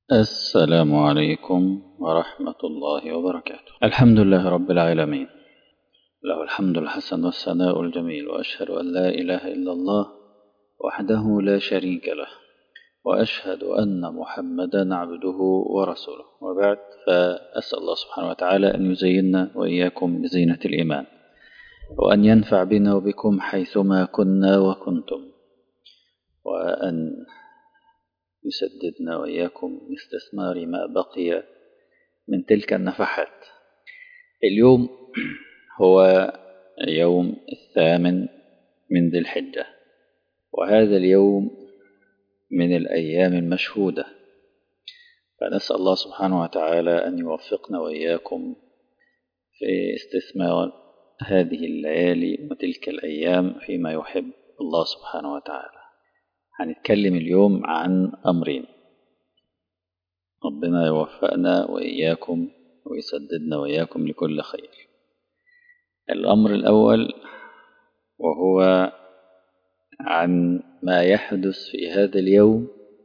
السلام عليكم ورحمة الله وبركاته. الحمد لله رب العالمين، له الحمد الحسن والثناء الجميل، وأشهد أن لا إله إلا الله وحده لا شريك له، وأشهد أن محمدا عبده ورسوله، وبعد، فأسأل الله سبحانه وتعالى أن يزيننا وإياكم بزينة الإيمان، وأن ينفع بنا وبكم حيثما كنا وكنتم، وأن يسددنا وإياكم باستثمار ما بقي من تلك النفحات. اليوم هو يوم 8 من ذي الحجة، وهذا اليوم من الأيام المشهودة، فنسأل الله سبحانه وتعالى أن يوفقنا وإياكم في استثمار هذه الليالي وتلك الأيام فيما يحب الله سبحانه وتعالى. هنتكلم اليوم عن أمرين، ربنا يوفقنا وإياكم ويسددنا وإياكم لكل خير. الأمر الأول وهو عن ما يحدث في هذا اليوم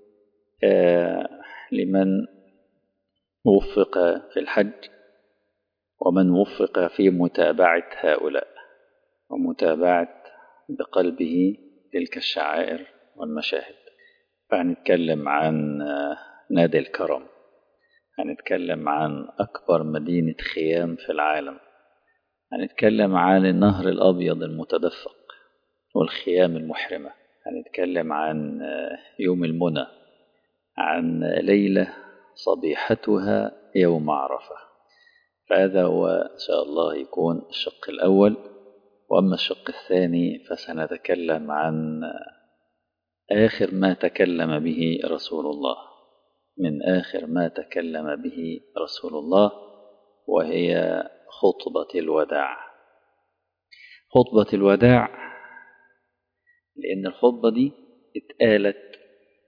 لمن وفق في الحج، ومن وفق في متابعة هؤلاء ومتابعة بقلبه تلك الشعائر والمشاهد. فهنتكلم عن نادي الكرم، هنتكلم عن أكبر مدينة خيام في العالم، هنتكلم عن النهر الأبيض المتدفق والخيام المحرمة، هنتكلم عن يوم المنى، عن ليلة صبيحتها يوم عرفة. فهذا هو إن شاء الله يكون الشق الأول. وأما الشق الثاني فسنتكلم عن آخر ما تكلم به رسول الله، من آخر ما تكلم به رسول الله، وهي خطبة الوداع. خطبة الوداع، لأن الخطبة دي اتقالت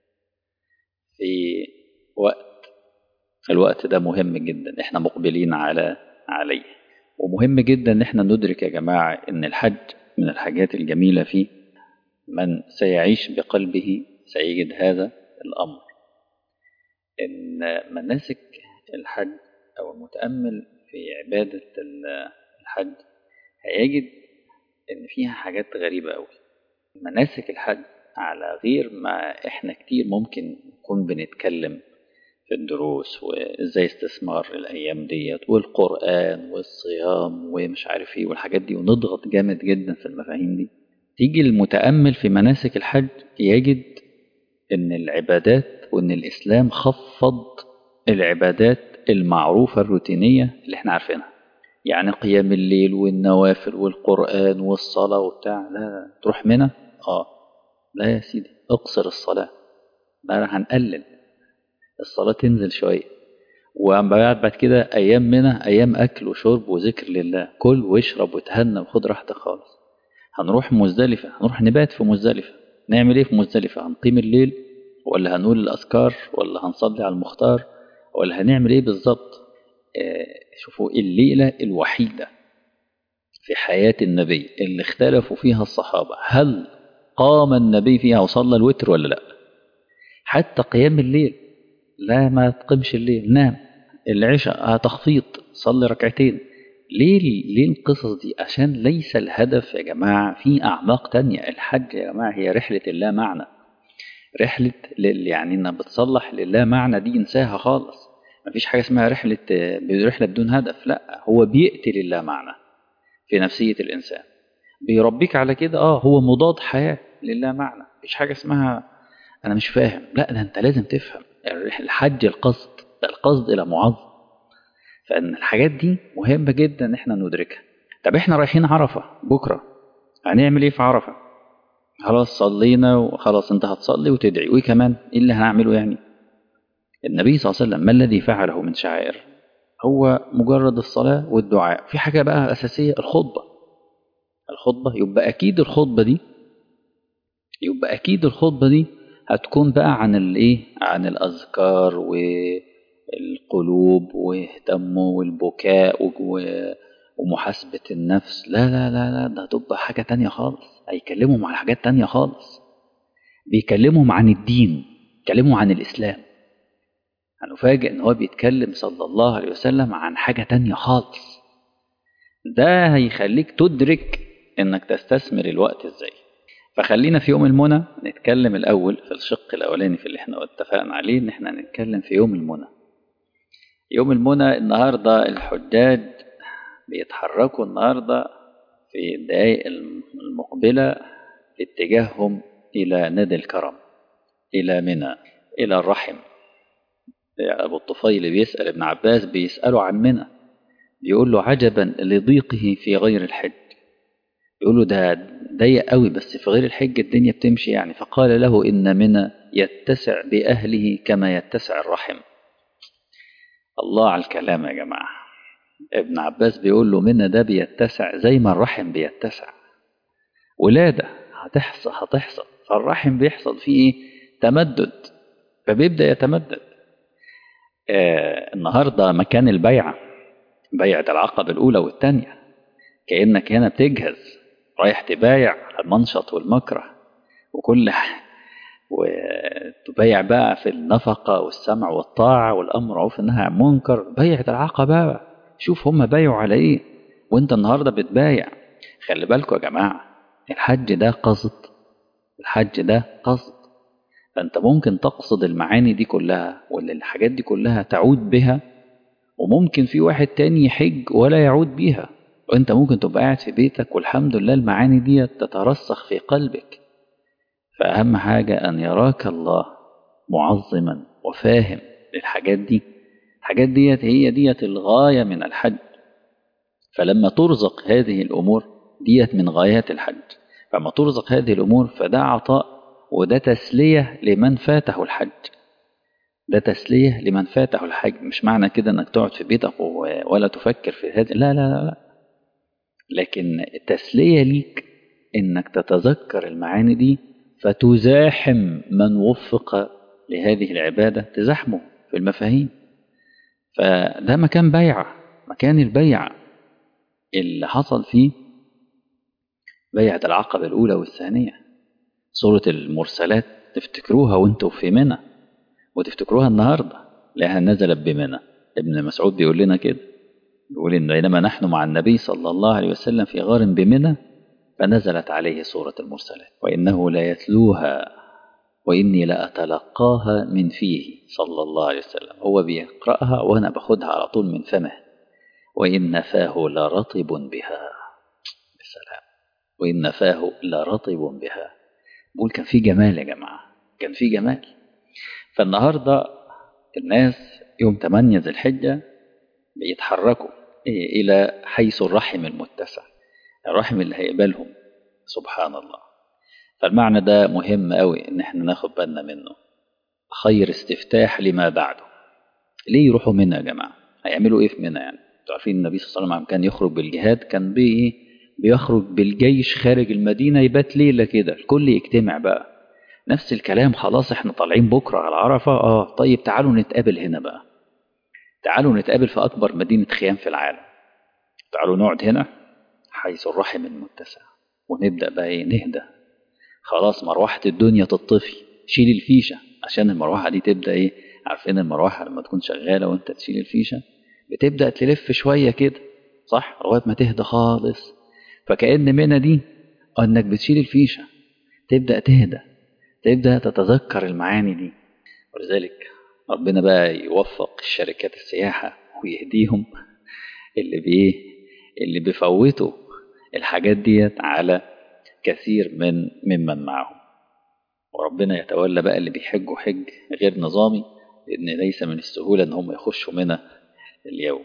في الوقت ده مهم جدا، احنا مقبلين عليه، ومهم جدا ان احنا ندرك يا جماعة ان الحج من الحاجات الجميلة فيه، من سيعيش بقلبه سيجد هذا الأمر، ان مناسك الحج أو المتأمل في عبادة الحج هيجد ان فيها حاجات غريبة أوي. مناسك الحج على غير ما احنا كتير ممكن نكون بنتكلم في الدروس وازاي استثمار الايام ديت والقرآن والصيام ومش عارف ايه والحاجات دي، ونضغط جامد جدا في المفاهيم دي. تيجي المتأمل في مناسك الحج يجد ان العبادات، وان الاسلام خفض العبادات المعروفة الروتينية اللي احنا عارفينها، يعني قيام الليل والنوافل والقرآن والصلاة وبتاع. لا تروح منى، لا يا سيدي، اقصر الصلاة، لا هنقلل الصلاة، تنزل شوية، وبعد كده أيام منى أيام أكل وشرب وذكر لله، كل واشرب وتهنى وخد راحتك خالص. هنروح مزدلفة، هنروح نبات في مزدلفة، نعمل ايه في مزدلفة؟ هنقيم الليل ولا هنقول الأذكار ولا هنصلي على المختار ولا هنعمل ايه بالظبط؟ شوفوا الليلة الوحيدة في حياة النبي اللي اختلفوا فيها الصحابة، هل قام النبي فيها وصلى الوتر ولا لا؟ حتى قيام الليل، لا ما تقيمش الليل، نام. العشاء تخفيض، صلي ركعتين. ليه القصص دي؟ عشان ليس الهدف يا جماعة في أعماق تانية. الحج يا جماعة هي رحلة اللا معنى، رحلة يعني إنها بتصلح لله معنى، دي انساها خالص. مفيش حاجة اسمها رحلة بدون هدف، لا، هو بيقتل الله معنى في نفسية الإنسان، بيربيك على كده. هو مضاد حياة لله معنى. مفيش حاجة اسمها أنا مش فاهم، لا، ده أنت لازم تفهم. الحج القصد، ده القصد إلى معظم. فإن الحاجات دي مهمة جدا إن احنا ندركها. طب احنا رايحين عرفة بكرة، هنعمل ايه في عرفة؟ خلاص صلينا وخلاص، انت هتصلي وتدعي، وايه كمان؟ ايه اللي هنعمله يعني؟ النبي صلى الله عليه وسلم ما الذي فعله من شعائر؟ هو مجرد الصلاة والدعاء. في حاجة بقى أساسية، الخطبة. يبقى أكيد الخطبة دي هتكون بقى عن الايه؟ عن الأذكار والقلوب واهتموا والبكاء ومحاسبة النفس. لا لا لا لا، ده هتبقى حاجة تانية خالص. هيكلمهم عن حاجات تانية خالص، بيكلمهم عن الدين، بيكلمهم عن الإسلام. هنفاجئ ان هو بيتكلم صلى الله عليه وسلم عن حاجة تانية خالص. ده هيخليك تدرك انك تستثمر الوقت ازاي. فخلينا في يوم المنى نتكلم الاول في الشق الاولاني في اللي احنا اتفقنا عليه، ان احنا نتكلم في يوم المنى. يوم المنى النهاردة الحجاج بيتحركوا النهاردة في الدقائق المقبلة في اتجاههم إلى نادي الكرم، إلى منى، إلى الرحم. أبو الطفيل بيسأل ابن عباس، بيسأله عن منى، بيقول له عجبا لضيقه في غير الحج. يقول له ده ضيق قوي، بس في غير الحج الدنيا بتمشي يعني. فقال له إن منى يتسع بأهله كما يتسع الرحم. الله على الكلام يا جماعة. ابن عباس بيقول له منى ده بيتسع زي ما الرحم بيتسع. ولادة هتحصل فالرحم بيحصل فيه تمدد، فبيبدأ يتمدد. النهاردة مكان البيعة، بيعة العقبة الأولى والثانية، كأنك هنا بتجهز رايح تبايع المنشط والمكره وكل وتبايع بقى في النفقة والسمع والطاعة والأمر معروف النهي عن المنكر. بيعة العقبة بقى، شوف هم بايعوا على إيه وأنت النهاردة بتبايع. خلي بالكم يا جماعة، الحج ده قصد، الحج ده قصد. فأنت ممكن تقصد المعاني دي كلها ولا الحاجات دي كلها تعود بها، وممكن في واحد تاني يحج ولا يعود بيها، وانت ممكن تبقى قاعد في بيتك والحمد لله المعاني دي تترسخ في قلبك. فأهم حاجة أن يراك الله معظما وفاهم للحاجات دي. الحاجات دي هي ديت الغاية من الحج. فلما ترزق هذه الأمور ديت من غايات الحج، فلما ترزق هذه الأمور فده عطاء، وده تسلية لمن فاته الحج. ده تسلية لمن فاته الحج. مش معنى كده انك تقعد في بيتك ولا تفكر في هذا، لا لا لا لا، لكن تسلية ليك انك تتذكر المعاني دي فتزاحم من وفق لهذه العبادة، تزاحمه في المفاهيم. فده مكان بيعة، مكان البيعة اللي حصل فيه بيعة العقبة الأولى والثانية. سورة المرسلات تفتكروها وانتوا في منى، وتفتكروها النهاردة لأنها نزلت بمنى. ابن مسعود بيقول لنا كده، بيقول إن بينما نحن مع النبي صلى الله عليه وسلم في غار بمنى فنزلت عليه سورة المرسلات وإنه لا يتلوها وإني لأتلقاها من فيه صلى الله عليه وسلم. هو بيقرأها وأنا باخدها على طول من فمه. وإن فاه لرطب بها، بالسلام، وإن فاه لرطب بها. بقول كان في جمال يا جماعة، كان في جمال. فالنهاردة الناس يوم 8 ذي الحجة بيتحركوا إلى حيث الرحم المتسع، الرحم اللي هيقبلهم سبحان الله. فالمعنى ده مهم قوي إن احنا ناخد بالنا منه. خير استفتاح لما بعده. ليه يروحوا منى يا جماعة؟ هيعملوا إيه في منى يعني؟ انتوا عارفين النبي صلى الله عليه وسلم كان يخرج بالجهاد، كان بيخرج بالجيش خارج المدينة، يبات ليلة كده الكل يجتمع بقى. نفس الكلام، خلاص احنا طالعين بكرة على عرفة، طيب تعالوا نتقابل هنا بقى، تعالوا نتقابل في أكبر مدينة خيام في العالم، تعالوا نقعد هنا حيث الرحم المتسع ونبدأ بقى نهدى. خلاص مروحة الدنيا تطفي، شيل الفيشة عشان المروحة دي تبدأ عارفين المروحة لما تكون شغالة وانت تشيل الفيشة بتبدأ تلف شوية كده، صح، لغاية ما تهدى خالص. فكأن منى دي انك بتشيل الفيشة تبدأ تهدى، تبدأ تتذكر المعاني دي. ولذلك ربنا بقى يوفق الشركات السياحة ويهديهم اللي بيفوتوا الحاجات ديت على كثير ممن معهم. وربنا يتولى بقى اللي بيحجوا حج غير نظامي، لأن ليس من السهولة ان هم يخشوا منى اليوم.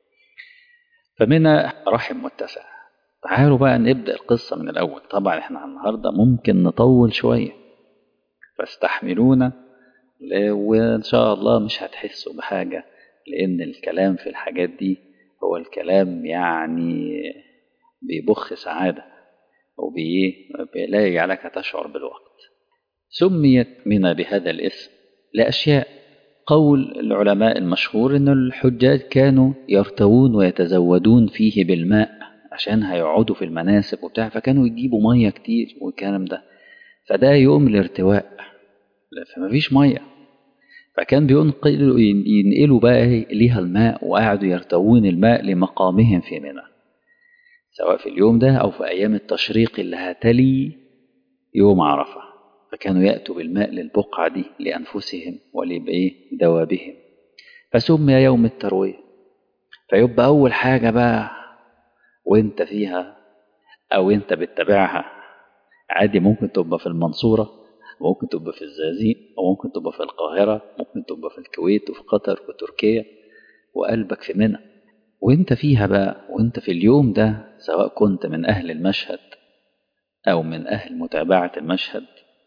فمنى رحم متسع. تعالوا بقى نبدأ القصة من الأول. طبعا احنا النهاردة ممكن نطول شوية فاستحملونا، وإن شاء الله مش هتحسوا بحاجة، لأن الكلام في الحاجات دي هو الكلام يعني بيبخ سعادة ولا يجعلك تشعر بالوقت. سميت منى بهذا الاسم لأشياء. قول العلماء المشهور إن الحجاج كانوا يرتوون ويتزودون فيه بالماء عشان هيقعدوا في المناسك وبتاع، فكانوا يجيبوا مية كتير والكلام ده. فده يوم الارتواء، فما فيش مية، فكان ينقلوا بقى ليها الماء، وقعدوا يرتوون الماء لمقامهم في منى، سواء في اليوم ده أو في أيام التشريق اللي هتلي يوم عرفة. فكانوا يأتوا بالماء للبقعة دي لأنفسهم ولدوابهم، فسمي يوم التروية. فيبقى أول حاجة بقى وانت فيها أو انت بتتابعها، عادي ممكن تبقى في المنصورة، ممكن تبقى في الزقازيق، أو ممكن تبقى في القاهرة، ممكن تبقى في الكويت وفي قطر وتركيا، وقلبك في منى وانت فيها بقى. وانت في اليوم ده سواء كنت من أهل المشهد أو من أهل متابعة المشهد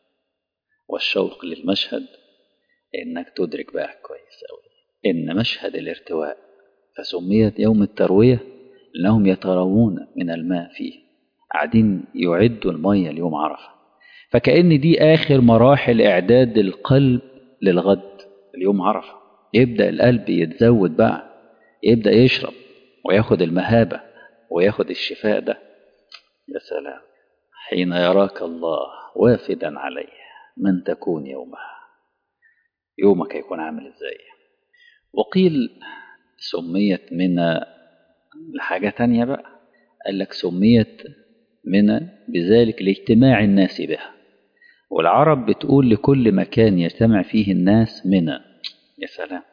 والشوق للمشهد، إنك تدرك بقى كويس أوي إن مشهد الارتواء فسميت يوم التروية لأنهم يتروون من الماء فيه، قاعدين يعدوا المية ليوم عرفة. فكأن دي آخر مراحل إعداد القلب للغد، اليوم عرفة يبدأ القلب يتزود بقى، يبدأ يشرب وياخد المهابة وياخد الشفاء ده. يا سلام حين يراك الله وافدا عليه من تكون يومها، يومك هيكون عامل ازاي. وقيل سميت منى لحاجة تانية بقى، قال لك سميت منى بذلك لاجتماع الناس بها، والعرب بتقول لكل مكان يجتمع فيه الناس منى. يا سلام.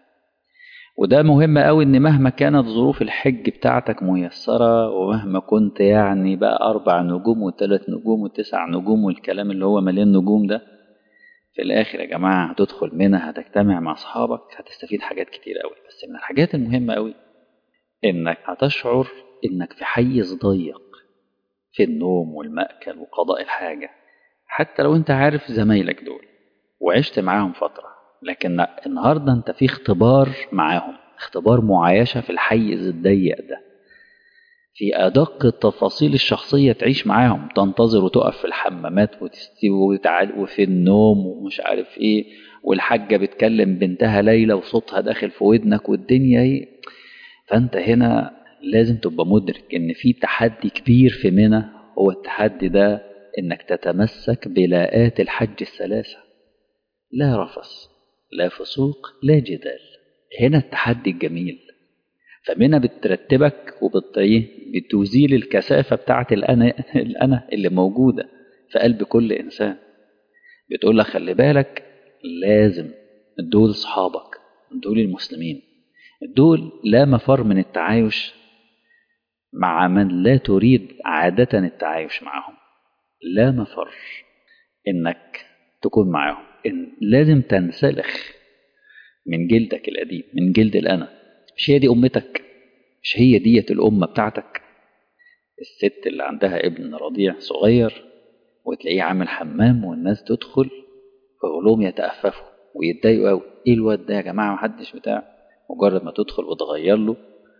وده مهم قوي، ان مهما كانت ظروف الحج بتاعتك ميسرة، ومهما كنت يعني بقى 4 نجوم و3 نجوم و9 نجوم والكلام اللي هو مليان نجوم ده، في الاخر يا جماعة هتدخل منى، هتجتمع مع اصحابك، هتستفيد حاجات كتير قوي. بس من الحاجات المهمة قوي انك هتشعر انك في حيز ضيق في النوم والمأكل وقضاء الحاجة، حتى لو انت عارف زمايلك دول وعشت معاهم فترة، لكن النهاردة انت في اختبار معاهم، اختبار معايشة في الحيز الضيق ده، في أدق التفاصيل الشخصية تعيش معاهم، تنتظر وتقف في الحمامات وتستوي وتعال وفي النوم ومش عارف ايه، والحاجة بتكلم بنتها ليلى وصوتها داخل في ودنك والدنيا ايه. فانت هنا لازم تبقى مدرك ان في تحدي كبير في منى، هو التحدي ده انك تتمسك بلاءات الحج الثلاثة، لا رفث لا فسوق لا جدال. هنا التحدي الجميل. فمنى بترتبك بتزيل الكثافة بتاعت الأنا اللي موجودة في قلب كل إنسان. بتقول لك خلي بالك، لازم دول صحابك، دول المسلمين، دول لا مفر من التعايش مع من لا تريد عادة التعايش معهم، لا مفر إنك تكون معهم، إن لازم تنسلخ من جلدك القديم، من جلد الأنا. مش هي دي أمتك؟ مش هي ديت الأمة بتاعتك؟ الست اللي عندها ابن رضيع صغير وتلاقيه عامل حمام والناس تدخل فغلوم يتأففوا ويتضايقوا قوي، ايه الواد ده يا جماعة محدش بتاع. مجرد ما تدخل وتغير له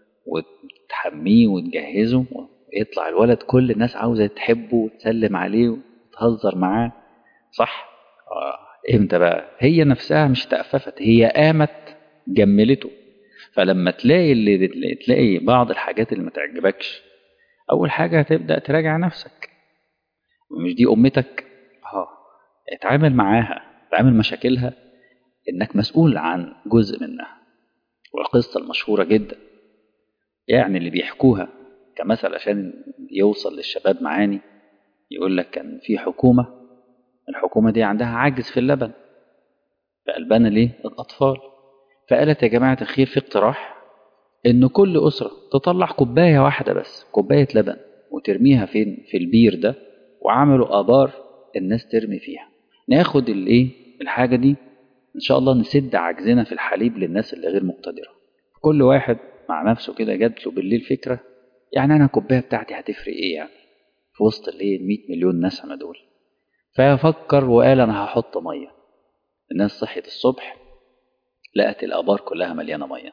وتحميه وتجهزه ويطلع الولد، كل الناس عاوزة تحبه وتسلم عليه وتهزر معاه، صح؟ امتى بقى هي نفسها مش تأففت، هي قامت جملته. فلما تلاقي بعض الحاجات اللي ما تعجبكش، اول حاجة هتبدأ تراجع نفسك. مش دي امتك؟ اتعامل معاها، اتعامل مشاكلها انك مسؤول عن جزء منها. والقصة المشهورة جدا يعني اللي بيحكوها كمثل عشان يوصل للشباب معاني، يقول لك كان في حكومة، الحكومة دي عندها عجز في اللبن، فقلبنا ليه الأطفال، فقالت يا جماعة الخير في اقتراح إن كل أسرة تطلع كوباية واحدة بس، كوباية لبن، وترميها فين؟ في البير ده. وعملوا آبار الناس ترمي فيها، ناخد الحاجة دي إن شاء الله نسد عجزنا في الحليب للناس اللي غير مقتدرة. كل واحد مع نفسه كده جات له بالليل فكرة، يعني أنا الكوباية بتاعتي هتفرق إيه يعني في وسط 100 مليون نسمة دول؟ ففكر وقال أنا هحط مية. الناس صحيت الصبح لقت الآبار كلها مليانة مية.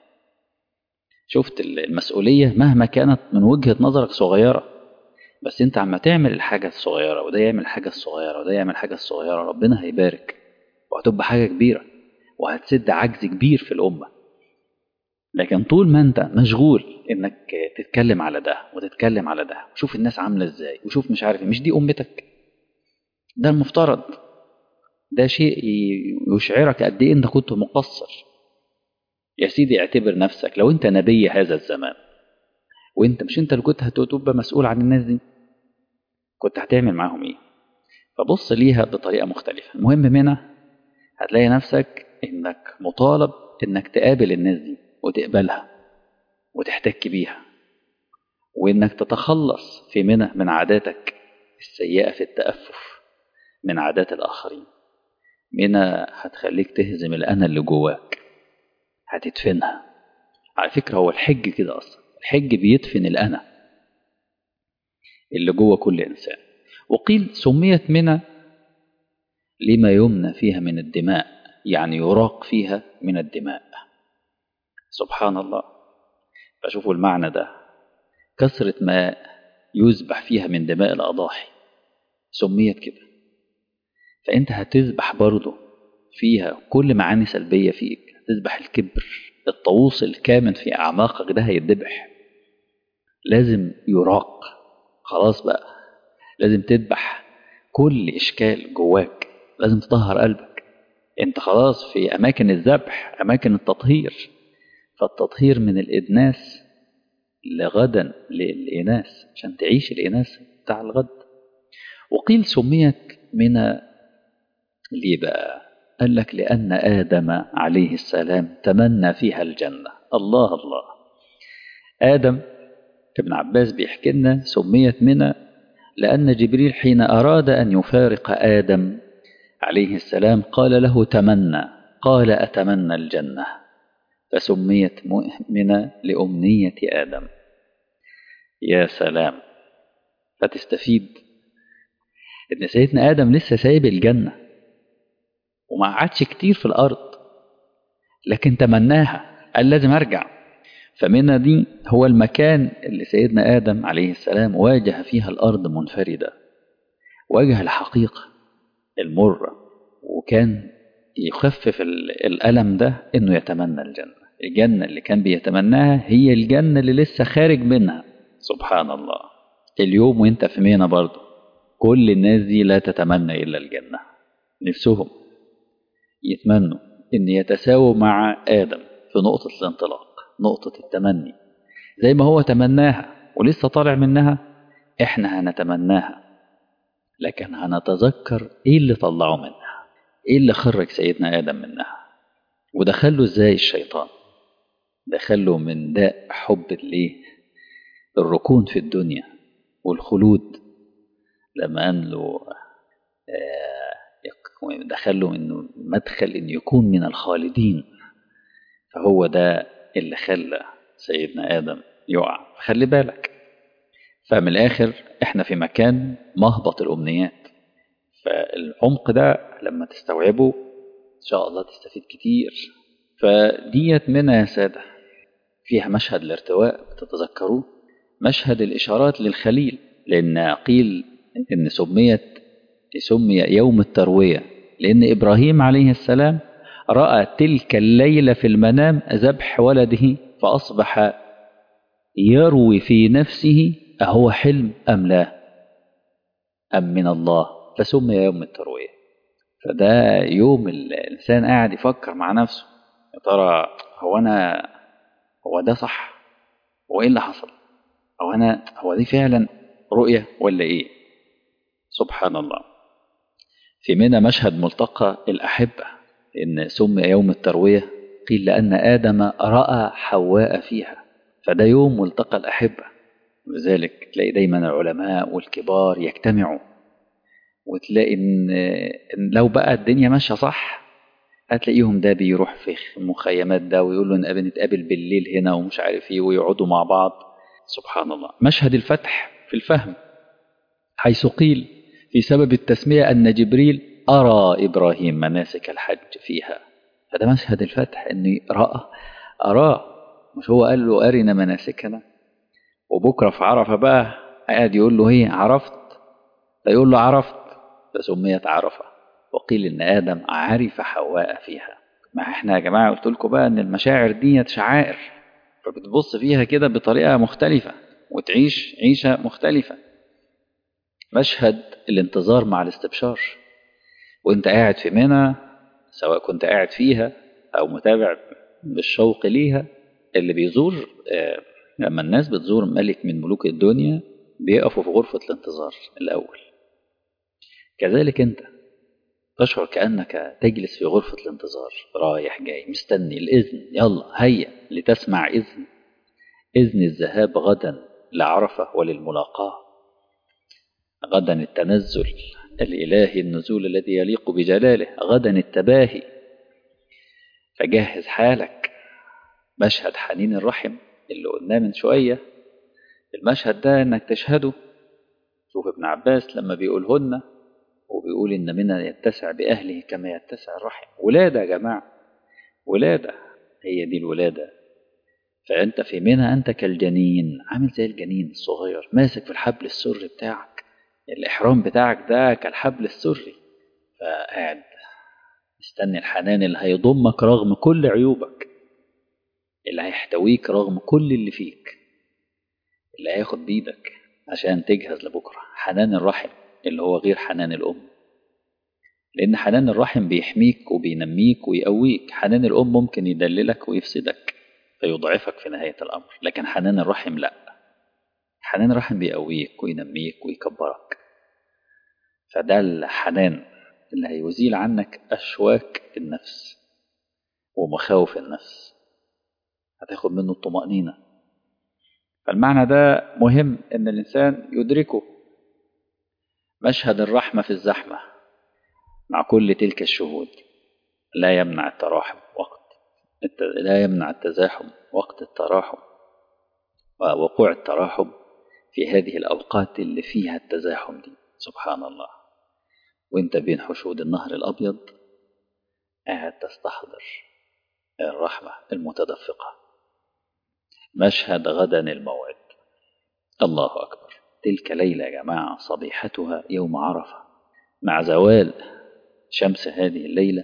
شفت المسؤولية مهما كانت من وجهة نظرك صغيرة، بس انت عم تعمل الحاجة الصغيرة وده يعمل الحاجة الصغيرة وده يعمل الحاجة الصغيرة، ربنا هيبارك وهتبقى حاجة كبيرة وهتسد عجز كبير في الأمة. لكن طول ما انت مشغول انك تتكلم على ده وتتكلم على ده وشوف الناس عاملة ازاي وشوف مش عارف، مش دي أمتك؟ ده المفترض. ده شيء يشعرك قد ايه انت كنت مقصر. يا سيدي اعتبر نفسك لو انت نبي هذا الزمان، وانت مش انت اللي كنت هتبقى مسؤول عن الناس دي، كنت هتعمل معاهم ايه؟ فبص ليها بطريقة مختلفة. المهم منها هتلاقي نفسك انك مطالب انك تقابل الناس دي وتقبلها وتحتك بيها، وانك تتخلص في منها من عاداتك السيئة في التأفف من عادات الآخرين. منها هتخليك تهزم الأنا اللي جواك، هتدفنها. على فكرة هو الحج كده أصلا، الحج بيدفن الأنا اللي جوه كل إنسان. وقيل سميت منى لما يمنى فيها من الدماء، يعني يراق فيها من الدماء. سبحان الله. فشوفوا المعنى ده، كثرة ما يذبح فيها من دماء الأضاحي سميت كده. فأنت هتذبح برضه فيها كل معاني سلبية فيك، هتذبح الكبر، الطاووس الكامن في أعماقك ده هيتذبح، لازم يراق. خلاص بقى، لازم تذبح كل إشكال جواك، لازم تطهر قلبك. انت خلاص في أماكن الذبح، أماكن التطهير. فالتطهير من الإدناس لغدا للإناس عشان تعيش الإناس بتاع الغد. وقيل سميت من ليه بقى؟ قال لك لأن آدم عليه السلام تمنى فيها الجنة. الله الله. آدم، ابن عباس بيحكي لنا سميت منى لأن جبريل حين أراد أن يفارق آدم عليه السلام قال له تمنى، قال أتمنى الجنة، فسميت منى لأمنية آدم. يا سلام. فتستفيد إن سيدنا آدم لسه سايب الجنة وما قعدش كتير في الأرض، لكن تمناها، قال لازم أرجع. فمنى دي هو المكان اللي سيدنا آدم عليه السلام واجه فيها الأرض منفردة، واجه الحقيقة المرة، وكان يخفف الألم ده إنه يتمنى الجنة. الجنة اللي كان بيتمناها هي الجنة اللي لسه خارج منها. سبحان الله. اليوم وانت في مينا برضه كل الناس دي لا تتمنى إلا الجنة، نفسهم يتمنوا إن يتساووا مع آدم في نقطة الانطلاق، نقطة التمني. زي ما هو تمناها ولسه طالع منها، احنا هنتمناها، لكن هنتذكر ايه اللي طلعه منها، ايه اللي خرج سيدنا آدم منها. ودخله ازاي الشيطان؟ دخله من داء حب الايه، الركون في الدنيا والخلود. لما قال له دخله انه مدخل انه يكون من الخالدين، فهو ده اللي خلى سيدنا آدم يقع. خلي بالك، فمن الآخر احنا في مكان مهبط الأمنيات. فالعمق ده لما تستوعبه إن شاء الله تستفيد كتير. فديت منها يا سادة فيها مشهد الارتواء تتذكروه، مشهد الإشارات للخليل، لأن قيل إن سمي يوم التروية لأن إبراهيم عليه السلام رأى تلك الليلة في المنام ذبح ولده، فأصبح يروي في نفسه أهو حلم أم لا أم من الله، فسمي يوم التروية. فده يوم الإنسان قاعد يفكر مع نفسه، يا ترى هو ده صح؟ هو إيه اللي حصل؟ هو دي فعلا رؤية ولا إيه؟ سبحان الله. في منى مشهد ملتقى الأحبة، إن سمي يوم التروية قيل لأن آدم رأى حواء فيها، فده يوم ملتقى الأحبة. لذلك تلاقي دايما العلماء والكبار يجتمعوا، وتلاقي إن لو بقى الدنيا ماشية صح هتلاقيهم ده بيروح في مخيمات ده ويقول له نتقابل بالليل هنا ومش عارف ايه، ويقعدوا مع بعض. سبحان الله. مشهد الفتح في الفهم، حيث قيل في سبب التسمية أن جبريل أرى إبراهيم مناسك الحج فيها. فده مشهد الفتح، أنه أراه، مش هو قال له أرنا مناسكنا. وبكرة في عرفة بقى قاعد يقول له هي عرفت، فيقول له عرفت، فسميت عرفة. وقيل إن آدم عرف حواء فيها. ما احنا يا جماعة قلت لكم بقى إن المشاعر دي شعائر، فبتبص فيها كده بطريقة مختلفة وتعيش عيشة مختلفة. مشهد الانتظار مع الاستبشار، وانت قاعد في منى، سواء كنت قاعد فيها أو متابع بالشوق ليها، اللي بيزور لما الناس بتزور ملك من ملوك الدنيا بيقفوا في غرفة الانتظار الأول. كذلك أنت تشعر كأنك تجلس في غرفة الانتظار، رايح جاي مستني الإذن، يلا هيا لتسمع إذن الذهاب غدا لعرفة وللملاقاة. غدا التنزل الإلهي، النزول الذي يليق بجلاله، غدا التباهي. فجهز حالك. مشهد حنين الرحم اللي قلناه من شوية، المشهد ده انك تشهده. شوف ابن عباس لما بيقولهن وبيقول ان منى يتسع بأهله كما يتسع الرحم. ولادة يا جماعة، ولادة، هي دي الولادة. فأنت في منى أنت كالجنين، عامل زي الجنين الصغير ماسك في الحبل السري بتاعك، الإحرام بتاعك ده كالحبل السري، فقاعد مستني الحنان اللي هيضمك رغم كل عيوبك، اللي هيحتويك رغم كل اللي فيك، اللي هياخد بيدك عشان تجهز لبكرة. حنان الرحم اللي هو غير حنان الأم، لأن حنان الرحم بيحميك وبينميك ويقويك. حنان الأم ممكن يدللك ويفسدك فيضعفك في نهاية الأمر، لكن حنان الرحم لا، حنان الرحم بيقويك وينميك ويكبرك. فده الحنان اللي هيزيل عنك أشواك النفس ومخاوف النفس، هتاخد منه الطمأنينة. فالمعنى ده مهم ان الانسان يدركه. مشهد الرحمة في الزحمة مع كل تلك الشهود لا يمنع التراحم لا يمنع التزاحم وقت التراحم، ووقوع التراحم في هذه الأوقات اللي فيها التزاحم دي. سبحان الله، وانت بين حشود النهر الأبيض قاعد تستحضر الرحمة المتدفقة. مشهد غدا الموعد، الله أكبر. تلك ليلة يا جماعة صبيحتها يوم عرفة، مع زوال شمس هذه الليلة،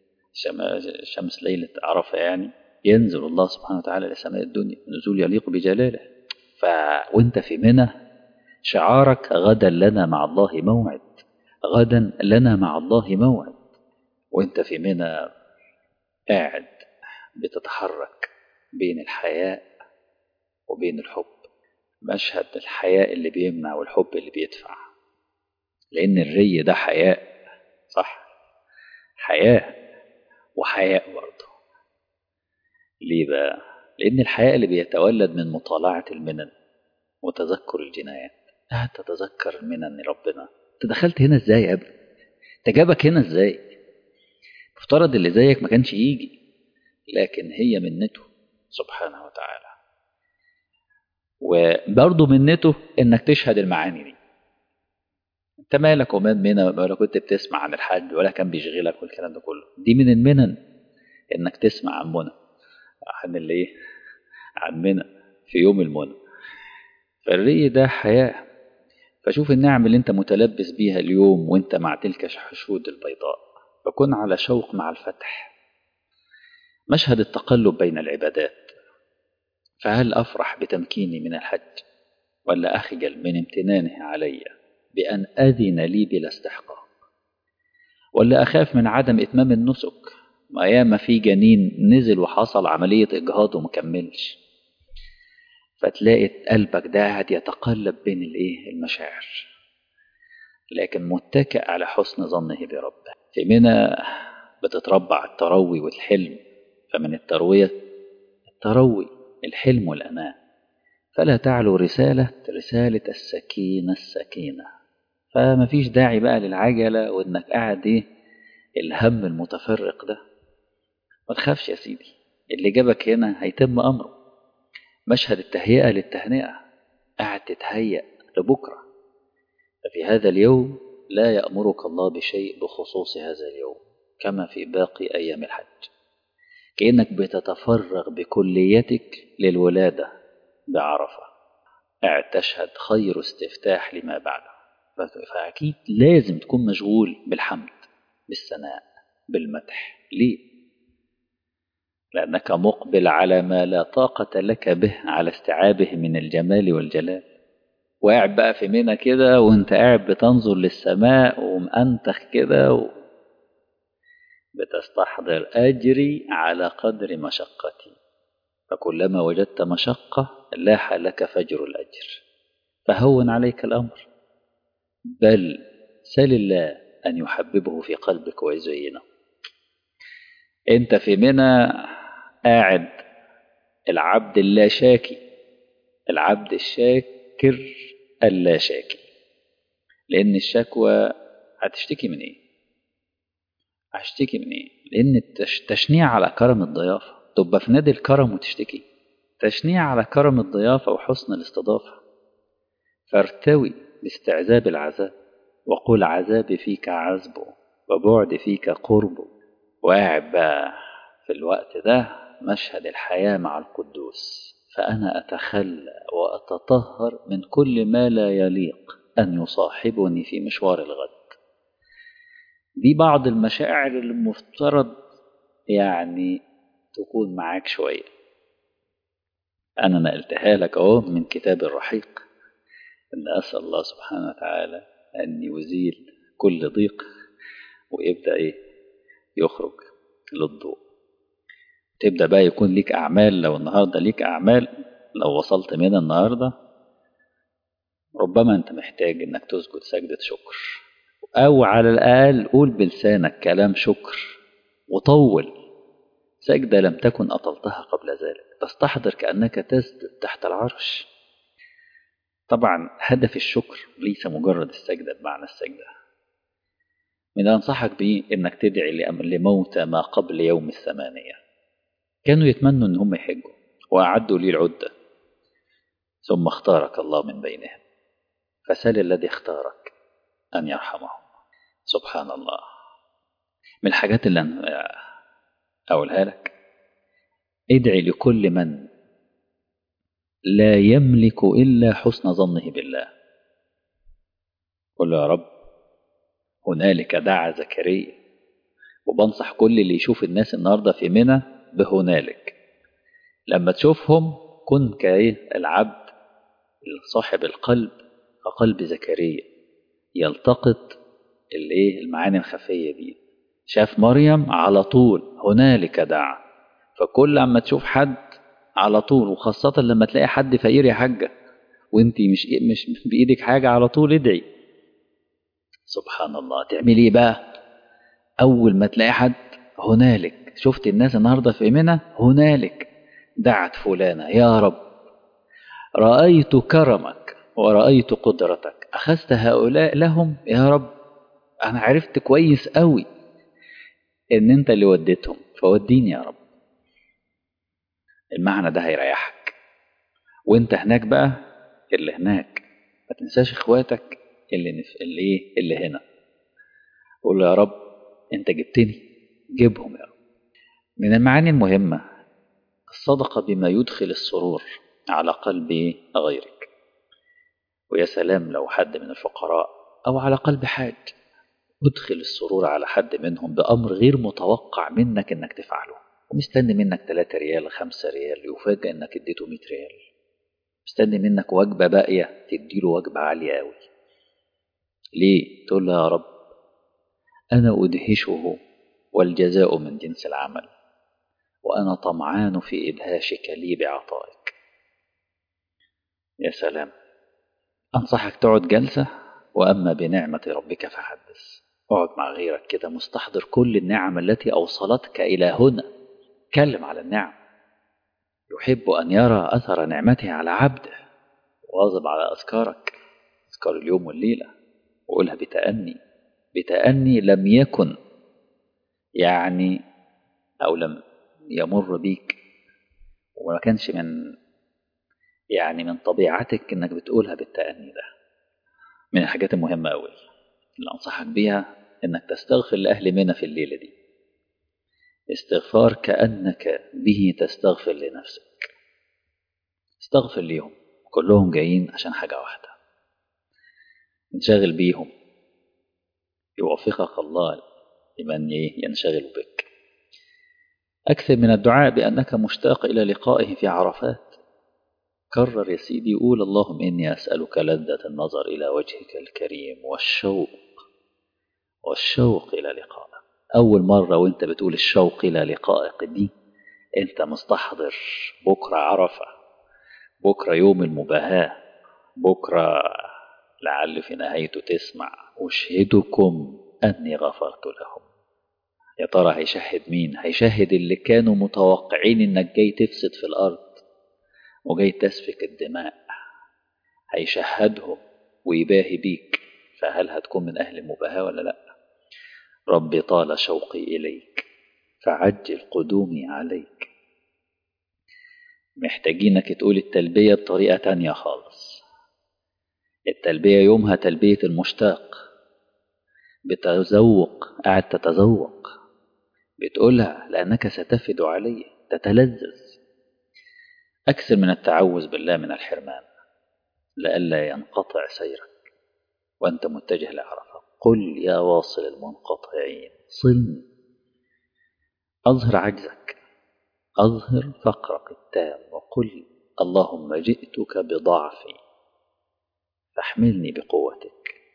شمس ليلة عرفة يعني، ينزل الله سبحانه وتعالى لسماء الدنيا نزول يليق بجلاله. وانت في منى شعارك غدا لنا مع الله موعد، غدا لنا مع الله موعد. وانت في منى قاعد بتتحرك بين الحياء وبين الحب. مشهد الحياء اللي بيمنع والحب اللي بيدفع، لأن الري ده حياء، صح؟ حياة وحياء برضه. ليه بقى؟ لأن الحياء اللي بيتولد من مطالعة المنن وتذكر الجنايات. تتذكر المنن ربنا. انت دخلت هنا ازاي يا ابني؟ انت جابك هنا ازاي؟ افترض اللي زيك ما كانش يجي، لكن هي منته سبحانه وتعالى. وبرضه منته انك تشهد المعاني دي. انت مالك ومال منى، ولا كنت بتسمع عن الحج ولا كان بيشغلك والكلام ده كله؟ دي من المنن انك تسمع عن منى، عن اللي ايه، عن منى في يوم المنى. فالري ده حياة. فشوف النعم اللي انت متلبس بيها اليوم وانت مع تلك الحشود البيضاء، فكن على شوق مع الفتح. مشهد التقلب بين العبادات، فهل أفرح بتمكيني من الحج ولا أخجل من امتنانه علي بأن أذن لي بلا استحقاق، ولا أخاف من عدم إتمام النسك؟ ما ياما في جنين نزل وحصل عملية إجهاض ومكملش، فتلاقي قلبك ده قاعد يتقلب بين المشاعر، لكن متكئ على حسن ظنه بربه. في منى بتتربع التروي والحلم، فمن التروية التروي الحلم والأمان. فلا تعلو رسالة السكينة. فما فيش داعي بقى للعجلة وإنك قاعد الهم المتفرق ده. ما تخافش يا سيدي، اللي جابك هنا هيتم أمره. مشهد التهيئة للتهنئة، قاعد تتهيأ لبكرة. ففي هذا اليوم لا يأمرك الله بشيء بخصوص هذا اليوم كما في باقي أيام الحج، كأنك بتتفرغ بكليتك للولادة بعرفة، قاعد تشهد خير استفتاح لما بعده. فأكيد لازم تكون مشغول بالحمد، بالثناء، بالمدح. ليه؟ لأنك مقبل على ما لا طاقة لك به على استيعابه من الجمال والجلال. وقاعد بقى في منى كده وانت قاعد بتنظر للسماء ومأنتخ كده بتستحضر أجري على قدر مشقتي، فكلما وجدت مشقة لاح لك فجر الأجر، فهون عليك الأمر، بل سل الله أن يحببه في قلبك ويزينه. أنت في منى قاعد العبد اللا شاكي، العبد الشاكر اللا شاكي، لأن الشكوى هتشتكي من إيه؟ هشتكي من إيه؟ لأن التشنيع على كرم الضيافة، تبقى في نادي الكرم وتشتكي، تشنيع على كرم الضيافة وحسن الاستضافة. فارتوي باستعذاب العذاب، وقل عذابي فيك عذبه وبعد فيك قربه. وقاعد بقى في الوقت ده مشهد الحياة مع القدوس، فأنا أتخلى وأتطهر من كل ما لا يليق أن يصاحبني في مشوار الغد. دي بعض المشاعر اللي المفترض يعني تكون معاك شوية. أنا نقلتها لك أهو من كتاب الرحيق، أن أسأل الله سبحانه وتعالى أن يزيل كل ضيق ويبدأ يخرج للضوء. تبدأ بقى يكون ليك أعمال. لو النهاردة ليك أعمال، لو وصلت من النهاردة ربما أنت محتاج أنك تسجد سجدة شكر، أو على الأقل قول بلسانك كلام شكر وطول سجدة لم تكن أطلتها قبل ذلك، تستحضر كأنك تسجد تحت العرش. طبعا هدف الشكر ليس مجرد السجدة بمعنى السجدة. من أنصحك به أنك تدعي لموتى ما قبل يوم 8 كانوا يتمنوا أن هم يحجوا وأعدوا لي العدة، ثم اختارك الله من بينهم، فسل الذي اختارك أن يرحمهم. سبحان الله. من الحاجات اللي أنا أقولها لك، ادعي لكل من لا يملك إلا حسن ظنه بالله. قل يا رب، هنالك دعا زكريا. وبنصح كل اللي يشوف الناس النهاردة في منى بهنالك، لما تشوفهم كن العبد صاحب القلب كقلب زكريا، يلتقط المعاني الخفية دي. شاف مريم على طول هنالك دعا، فكل لما تشوف حد على طول، وخاصة لما تلاقي حد فقير يا حاجة وانتي مش بإيدك حاجة، على طول ادعي. سبحان الله. تعمل ايه بقى أول ما تلاقي حد؟ هنالك. شفت الناس النهاردة في منى هنالك دعت فلانة، يا رب رأيت كرمك ورأيت قدرتك، أخذت هؤلاء لهم يا رب، أنا عرفت كويس قوي إن أنت اللي وديتهم، فوديني يا رب. المعنى ده هيريحك. وانت هناك بقى، اللي هناك ما تنساش اخواتك اللي هنا. قول يا رب انت جبتني، جيبهم يا رب. من المعاني المهمة الصدقة بما يدخل السرور على قلب غيرك. ويا سلام لو حد من الفقراء أو على قلب حاج، ادخل السرور على حد منهم بأمر غير متوقع منك إنك تفعله، ومستني منك 3 ريال 5 ريال، يفاجأ إنك اديته 100 ريال. مستني منك وجبة باقية تديله وجبة عالية أوي. ليه؟ تقول له يا رب أنا أدهشه والجزاء من جنس العمل، وأنا طمعان في إدهاشك لي بعطائك. يا سلام. أنصحك تقعد جلسة، وأما بنعمة ربك فحدث. اقعد مع غيرك كده مستحضر كل النعم التي أوصلتك إلى هنا. اتكلم على النعم. يحب أن يرى أثر نعمته على عبده. واظب على أذكارك، أذكار اليوم والليلة، وقولها بتأني. بتأني لم يكن أو لم يمر بيك، وما كانش من طبيعتك إنك بتقولها بالتأني. ده من الحاجات المهمة أوي اللي أنصحك بيها، إنك تستغفر لأهل منى في الليلة دي استغفار كأنك به تستغفر لنفسك. استغفر ليهم، كلهم جايين عشان حاجة واحدة، انشغل بيهم، يوفقك الله لمن ينشغل بك. أكثر من الدعاء بأنك مشتاق إلى لقائه في عرفات. كرر يا سيدي، قول اللهم إني أسألك لذة النظر إلى وجهك الكريم والشوق إلى لقائك. أول مرة وانت بتقول الشوق إلى لقائك دي، انت مستحضر بكرة عرفة، بكرة يوم المباهاة، بكرة لعل في نهايته تسمع أشهدكم أني غفرت لهم. يا ترى هيشهد مين؟ هيشهد اللي كانوا متوقعين انك جاي تفسد في الأرض وجاي تسفك الدماء، هيشهدهم ويباهي بيك. فهل هتكون من أهل المباهاة ولا لا؟ ربي طال شوقي إليك فعجل قدومي عليك. محتاجينك تقول التلبية بطريقة تانية خالص. التلبية يومها تلبية المشتاق، بتذوق، قاعد تتذوق، بتقولها لأنك ستفد علي، تتلذذ. أكثر من التعوذ بالله من الحرمان لئلا ينقطع سيرك وأنت متجه لعرفة. قل يا واصل المنقطعين صلني. أظهر عجزك، أظهر فقرك التام، وقل اللهم جئتك بضعفي فاحملني بقوتك.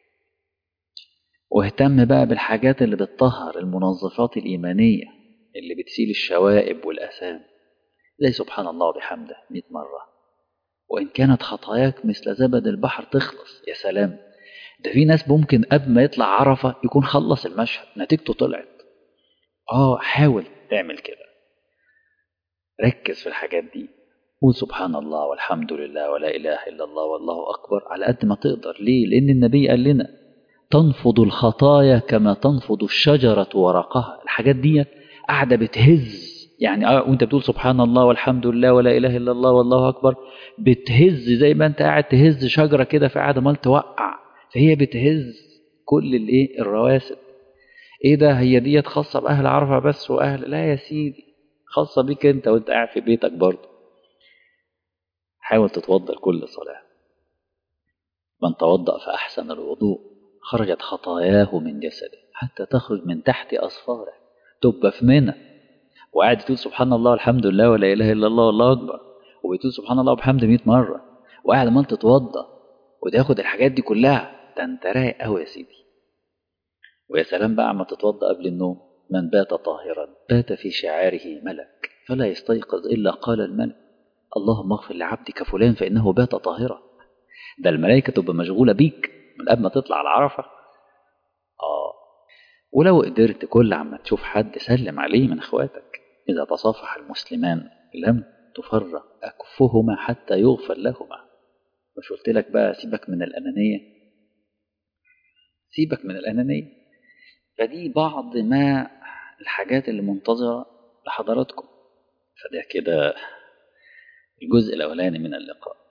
واهتم بقى بالحاجات اللي بتطهر، المنظفات الإيمانية اللي بتسيل الشوائب والأثام، زي سبحان الله وبحمده 100 مرة. وإن كانت خطاياك مثل زبد البحر تخلص. يا سلام، ده في ناس ممكن قبل ما يطلع عرفة يكون خلص المشهد، نتيجته طلعت. حاول تعمل كده، ركز في الحاجات دي، قول سبحان الله والحمد لله ولا إله إلا الله والله أكبر على قد ما تقدر. ليه؟ لأن النبي قال لنا تنفض الخطايا كما تنفض الشجرة ورقها. الحاجات دي قاعدة بتهز، يعني وانت بتقول سبحان الله والحمد لله ولا إله إلا الله والله أكبر، بتهز زي ما انت قاعد تهز شجرة كده في قاعدة مال توقع، فهي بتهز كل الرواسب. ايه ده؟ هي ديت خاصة بأهل عرفة بس وأهل؟ لا يا سيدي، خاصة بيك انت وانت قاعد في بيتك برضه. حاول تتوضأ لكل صلاة. من توضأ فأحسن الوضوء خرجت خطاياه من جسده حتى تخرج من تحت أصفاره. تبقى في منى وقاعد تقول سبحان الله والحمد لله ولا إله إلا الله والله أكبر، وبتقول سبحان الله وبحمده 100 مرة، وقاعد عمال تتوضأ وتاخد الحاجات دي كلها. ده انت رايق قوي يا سيدي. ويا سلام بقى عما تتوضأ قبل النوم. من بات طاهرا بات في شعاره ملك فلا يستيقظ إلا قال الملك اللهم اغفر لعبدك فلان فإنه بات طاهرا. ده الملائكة تبقى مشغولة بيك من قبل ما تطلع على عرفة. ولو قدرت كل عما تشوف حد سلم عليه من اخواتك. إذا تصافح المسلمان لم تفرق أكفهما حتى يغفر لهما. مش قلت لك بقى سيبك من الأنانية، سيبك من الأنانية. فدي بعض ما الحاجات اللي منتظرة لحضراتكم. فده كده الجزء الأولاني من اللقاء.